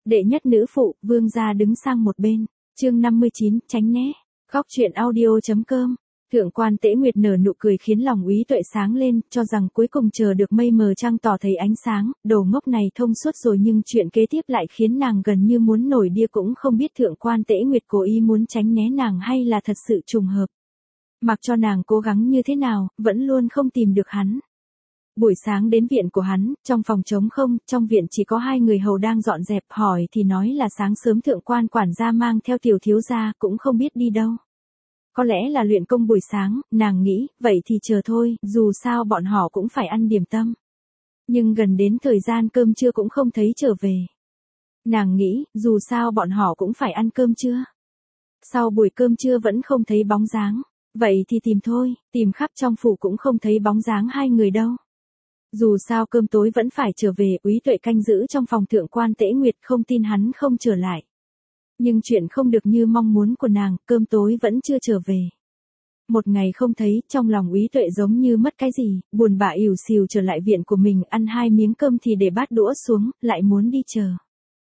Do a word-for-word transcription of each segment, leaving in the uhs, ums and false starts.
Đệ nhất nữ phụ, vương gia đứng sang một bên. Chương năm mươi chín, tránh né. Góc truyện audio.com. Thượng quan Tế Nguyệt nở nụ cười khiến lòng Úy Tuệ sáng lên, cho rằng cuối cùng chờ được mây mờ trăng tỏ thấy ánh sáng, đồ ngốc này thông suốt rồi, nhưng chuyện kế tiếp lại khiến nàng gần như muốn nổi điên, cũng không biết thượng quan Tế Nguyệt cố ý muốn tránh né nàng hay là thật sự trùng hợp. Mặc cho nàng cố gắng như thế nào, vẫn luôn không tìm được hắn. Buổi sáng đến viện của hắn, trong phòng trống không, trong viện chỉ có hai người hầu đang dọn dẹp, hỏi thì nói là sáng sớm thượng quan quản gia mang theo tiểu thiếu gia, cũng không biết đi đâu. Có lẽ là luyện công buổi sáng, nàng nghĩ, vậy thì chờ thôi, dù sao bọn họ cũng phải ăn điểm tâm. Nhưng gần đến thời gian cơm trưa cũng không thấy trở về. Nàng nghĩ, dù sao bọn họ cũng phải ăn cơm trưa. Sau buổi cơm trưa vẫn không thấy bóng dáng, vậy thì tìm thôi, tìm khắp trong phủ cũng không thấy bóng dáng hai người đâu. Dù sao cơm tối vẫn phải trở về, Úy Tuệ canh giữ trong phòng thượng quan Tế Nguyệt, không tin hắn không trở lại. Nhưng chuyện không được như mong muốn của nàng, cơm tối vẫn chưa trở về. Một ngày không thấy, trong lòng Úy Tuệ giống như mất cái gì, buồn bã ỉu xìu trở lại viện của mình, ăn hai miếng cơm thì để bát đũa xuống, lại muốn đi chờ.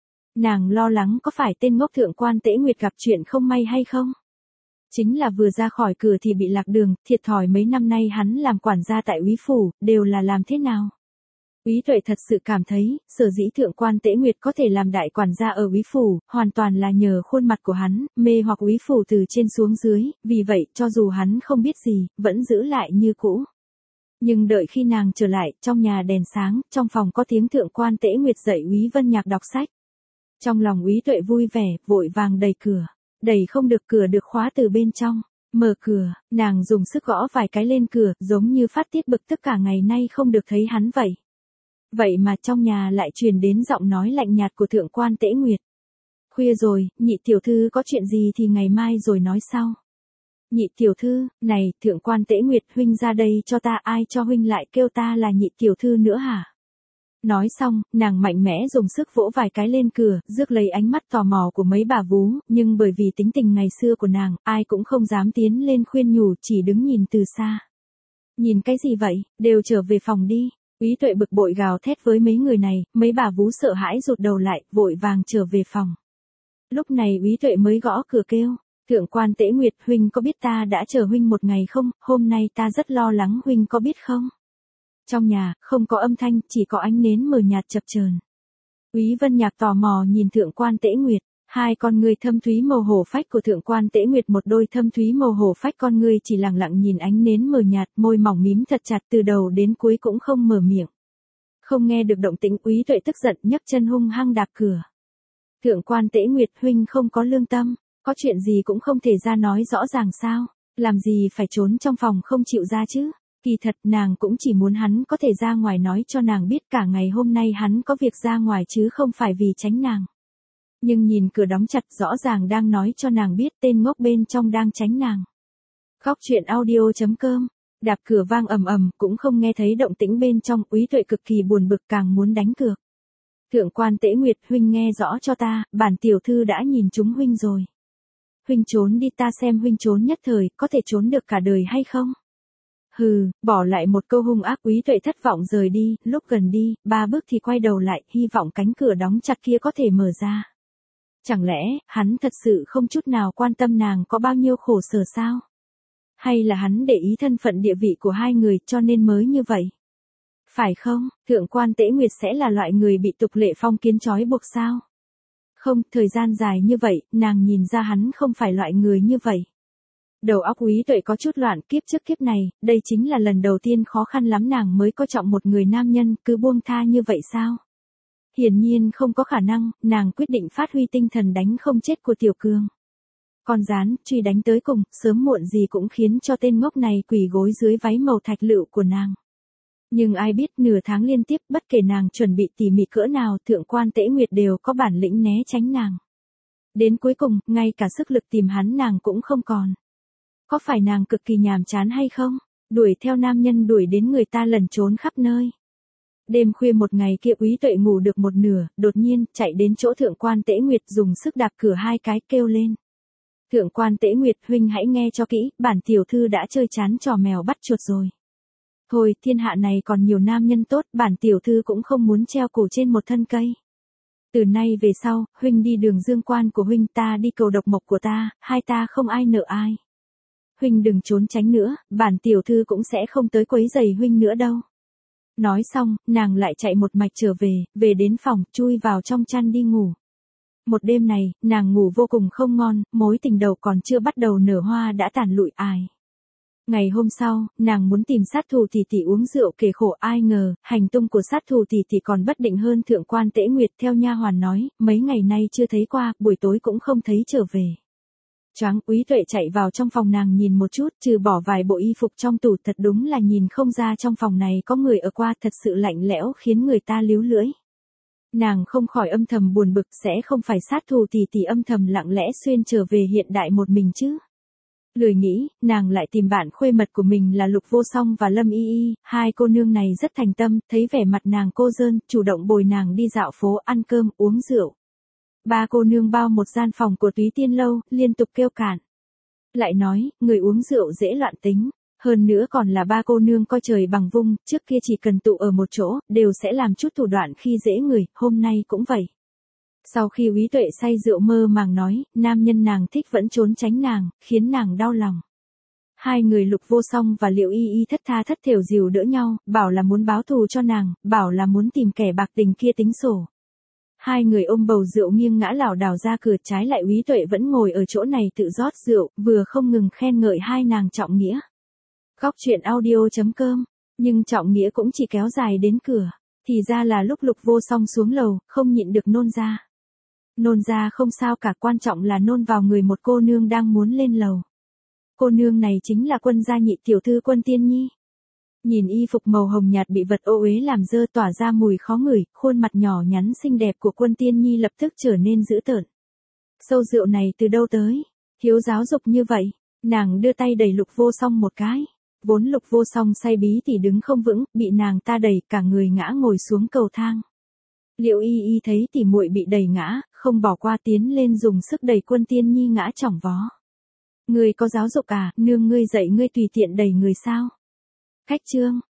Nàng lo lắng có phải tên ngốc thượng quan Tế Nguyệt gặp chuyện không may hay không? Chính là vừa ra khỏi cửa thì bị lạc đường, thiệt thòi mấy năm nay hắn làm quản gia tại Úy phủ, đều là làm thế nào? Úy Tuệ thật sự cảm thấy, sở dĩ thượng quan Tế Nguyệt có thể làm đại quản gia ở Úy phủ, hoàn toàn là nhờ khuôn mặt của hắn, mê hoặc Úy phủ từ trên xuống dưới, vì vậy, cho dù hắn không biết gì, vẫn giữ lại như cũ. Nhưng đợi khi nàng trở lại, trong nhà đèn sáng, trong phòng có tiếng thượng quan Tế Nguyệt dạy Úy Vân Nhạc đọc sách. Trong lòng Úy Tuệ vui vẻ, vội vàng đẩy cửa. Đẩy không được, cửa được khóa từ bên trong. Mở cửa, nàng dùng sức gõ vài cái lên cửa, giống như phát tiết bực tức cả ngày nay không được thấy hắn vậy. Vậy mà trong nhà lại truyền đến giọng nói lạnh nhạt của thượng quan Tế Nguyệt. Khuya rồi, nhị tiểu thư có chuyện gì thì ngày mai rồi nói sau. Nhị tiểu thư, này, thượng quan Tế Nguyệt, huynh ra đây cho ta, ai cho huynh lại kêu ta là nhị tiểu thư nữa hả? Nói xong, nàng mạnh mẽ dùng sức vỗ vài cái lên cửa, rước lấy ánh mắt tò mò của mấy bà vú, nhưng bởi vì tính tình ngày xưa của nàng, ai cũng không dám tiến lên khuyên nhủ, chỉ đứng nhìn từ xa. Nhìn cái gì vậy, đều trở về phòng đi. Úy Tuệ bực bội gào thét với mấy người này, mấy bà vú sợ hãi rụt đầu lại, vội vàng trở về phòng. Lúc này Úy Tuệ mới gõ cửa kêu, thượng quan Tế Nguyệt, huynh có biết ta đã chờ huynh một ngày không, hôm nay ta rất lo lắng, huynh có biết không? Trong nhà, không có âm thanh, chỉ có ánh nến mờ nhạt chập chờn. Úy Vân Nhạc tò mò nhìn thượng quan Tế Nguyệt, hai con người thâm thúy màu hổ phách của thượng quan Tế Nguyệt, một đôi thâm thúy màu hổ phách con người chỉ lặng lặng nhìn ánh nến mờ nhạt, môi mỏng mím thật chặt, từ đầu đến cuối cũng không mở miệng. Không nghe được động tĩnh, Úy Tuệ tức giận nhấc chân hung hăng đạp cửa. Thượng quan Tế Nguyệt, huynh không có lương tâm, có chuyện gì cũng không thể ra nói rõ ràng sao, làm gì phải trốn trong phòng không chịu ra chứ? Kỳ thật nàng cũng chỉ muốn hắn có thể ra ngoài nói cho nàng biết cả ngày hôm nay hắn có việc ra ngoài chứ không phải vì tránh nàng. Nhưng nhìn cửa đóng chặt, rõ ràng đang nói cho nàng biết tên ngốc bên trong đang tránh nàng. Góc truyện audio.com. Đạp cửa vang ầm ầm, cũng không nghe thấy động tĩnh bên trong, Úy Tuệ cực kỳ buồn bực, càng muốn đánh cược. Thượng quan Tế Nguyệt, huynh nghe rõ cho ta, bản tiểu thư đã nhìn trúng huynh rồi. Huynh trốn đi, ta xem huynh trốn nhất thời, có thể trốn được cả đời hay không? Hừ, bỏ lại một câu hung ác, Úy Tuệ thất vọng rời đi, lúc gần đi, ba bước thì quay đầu lại, hy vọng cánh cửa đóng chặt kia có thể mở ra. Chẳng lẽ, hắn thật sự không chút nào quan tâm nàng có bao nhiêu khổ sở sao? Hay là hắn để ý thân phận địa vị của hai người cho nên mới như vậy? Phải không, thượng quan Tế Nguyệt sẽ là loại người bị tục lệ phong kiến trói buộc sao? Không, thời gian dài như vậy, nàng nhìn ra hắn không phải loại người như vậy. Đầu óc Úy Tuệ có chút loạn, kiếp trước kiếp này, đây chính là lần đầu tiên khó khăn lắm nàng mới coi trọng một người nam nhân, cứ buông tha như vậy sao? Hiển nhiên không có khả năng, nàng quyết định phát huy tinh thần đánh không chết của Tiểu Cương. Con rán, truy đánh tới cùng, sớm muộn gì cũng khiến cho tên ngốc này quỳ gối dưới váy màu thạch lựu của nàng. Nhưng ai biết nửa tháng liên tiếp, bất kể nàng chuẩn bị tỉ mỉ cỡ nào, thượng quan Tế Nguyệt đều có bản lĩnh né tránh nàng. Đến cuối cùng, ngay cả sức lực tìm hắn nàng cũng không còn. Có phải nàng cực kỳ nhàm chán hay không? Đuổi theo nam nhân đuổi đến người ta lẩn trốn khắp nơi. Đêm khuya một ngày kia Úy Tuệ ngủ được một nửa, đột nhiên, chạy đến chỗ thượng quan Tế Nguyệt dùng sức đạp cửa hai cái kêu lên. Thượng quan Tế Nguyệt, huynh hãy nghe cho kỹ, bản tiểu thư đã chơi chán trò mèo bắt chuột rồi. Thôi, thiên hạ này còn nhiều nam nhân tốt, bản tiểu thư cũng không muốn treo cổ trên một thân cây. Từ nay về sau, huynh đi đường dương quan của huynh, ta đi cầu độc mộc của ta, hai ta không ai nợ ai. Huynh đừng trốn tránh nữa, bản tiểu thư cũng sẽ không tới quấy rầy huynh nữa đâu. Nói xong, nàng lại chạy một mạch trở về, về đến phòng, chui vào trong chăn đi ngủ. Một đêm này, nàng ngủ vô cùng không ngon, mối tình đầu còn chưa bắt đầu nở hoa đã tàn lụi ai. Ngày hôm sau, nàng muốn tìm sát thủ tỷ tỷ uống rượu kể khổ, ai ngờ, hành tung của sát thủ tỷ tỷ còn bất định hơn thượng quan Tễ Nguyệt. Theo nha hoàn nói, mấy ngày nay chưa thấy qua, buổi tối cũng không thấy trở về. Choáng, Úy Tuệ chạy vào trong phòng nàng nhìn một chút, trừ bỏ vài bộ y phục trong tủ, thật đúng là nhìn không ra trong phòng này có người ở qua, thật sự lạnh lẽo khiến người ta líu lưỡi. Nàng không khỏi âm thầm buồn bực, sẽ không phải sát thủ tỷ tỷ âm thầm lặng lẽ xuyên trở về hiện đại một mình chứ. Lười nghĩ, nàng lại tìm bạn khuê mật của mình là Lục Vô Song và Lâm Y Y, hai cô nương này rất thành tâm, thấy vẻ mặt nàng cô đơn, chủ động bồi nàng đi dạo phố, ăn cơm, uống rượu. Ba cô nương bao một gian phòng của Túy Tiên Lâu, liên tục kêu cản. Lại nói, người uống rượu dễ loạn tính, hơn nữa còn là ba cô nương coi trời bằng vung, trước kia chỉ cần tụ ở một chỗ, đều sẽ làm chút thủ đoạn khi dễ người, hôm nay cũng vậy. Sau khi Úy Tuệ say rượu mơ màng nói, nam nhân nàng thích vẫn trốn tránh nàng, khiến nàng đau lòng. Hai người Lục Vô Song và Liệu Y Y thất tha thất thểu dìu đỡ nhau, bảo là muốn báo thù cho nàng, bảo là muốn tìm kẻ bạc tình kia tính sổ. Hai người ôm bầu rượu nghiêng ngã lảo đảo ra cửa, trái lại Úy Tuệ vẫn ngồi ở chỗ này tự rót rượu, vừa không ngừng khen ngợi hai nàng trọng nghĩa. Góc truyện audio chấm com, nhưng trọng nghĩa cũng chỉ kéo dài đến cửa, thì ra là lúc Lục Vô Song xuống lầu, không nhịn được nôn ra. Nôn ra không sao cả, quan trọng là nôn vào người một cô nương đang muốn lên lầu. Cô nương này chính là Quân gia nhị tiểu thư Quân Tiên Nhi. Nhìn y phục màu hồng nhạt bị vật ô uế làm dơ tỏa ra mùi khó ngửi, khuôn mặt nhỏ nhắn xinh đẹp của Quân Tiên Nhi lập tức trở nên dữ tợn. Sâu rượu này từ đâu tới? Thiếu giáo dục như vậy. Nàng đưa tay đẩy Lục Vô Song một cái. Vốn Lục Vô Song say bí thì đứng không vững, bị nàng ta đẩy cả người ngã ngồi xuống cầu thang. Liệu Y Y thấy tỉ muội bị đẩy ngã, không bỏ qua tiến lên dùng sức đẩy Quân Tiên Nhi ngã chỏng vó. Ngươi có giáo dục à, nương ngươi dạy ngươi tùy tiện đẩy người sao? Khách trương,